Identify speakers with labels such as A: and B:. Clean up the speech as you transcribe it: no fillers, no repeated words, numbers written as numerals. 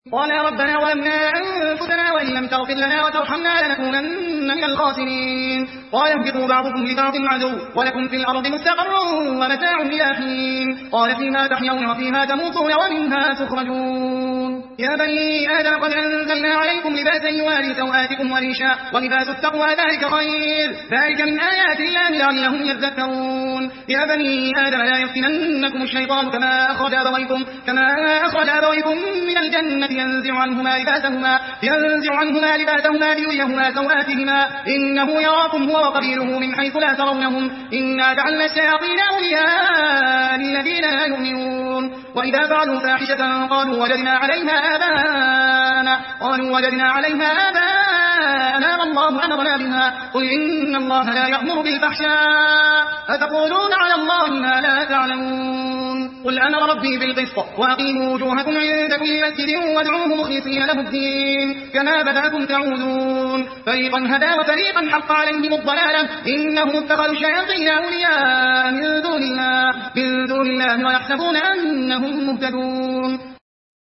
A: قال يا ربنا ظلمنا أنفسنا وإن لم تغفر لنا وترحمنا لنكونن من الخاسرين. قال اهبطوا بعضكم لبعض عدو ولكم في الأرض مستقر ومتاع إلى حين. قال فيها تحيون وفيها تموتون ومنها تخرجون. يا بني آدم قد أنزلنا عليكم لباسا يواري سوآتكم وريشا ولباس التقوى ذلك خير ذلك من آيات الله لعلهم يذكرون. يا بني آدم لا يفتننكم الشيطان كما أخرج أبويكم من الجنة ينزع عنهما لباسهما ليريهما سوآتهما إنه يراكم هو وقبيله من حيث لا ترونهم إنا جعلنا الشياطين أولياء للذين لا يؤمنون. وإذا فعلوا فاحشة قالوا وجدنا عليها آباءنا والله أمرنا بها قل إن الله لا يأمر بالفحشاء أتقولون على الله ما لا تعلمون. قل أمر ربي بالقسط وأقيموا وجوهكم عند كل مسجد وادعوه مخلصين له الدين كما بدأكم تعودون. فريقا هدى وفريقا حق عليهم الضلالة إنهم اتخذوا الشياطين أولياء من دون الله ويحسبون أنهم مهتدون.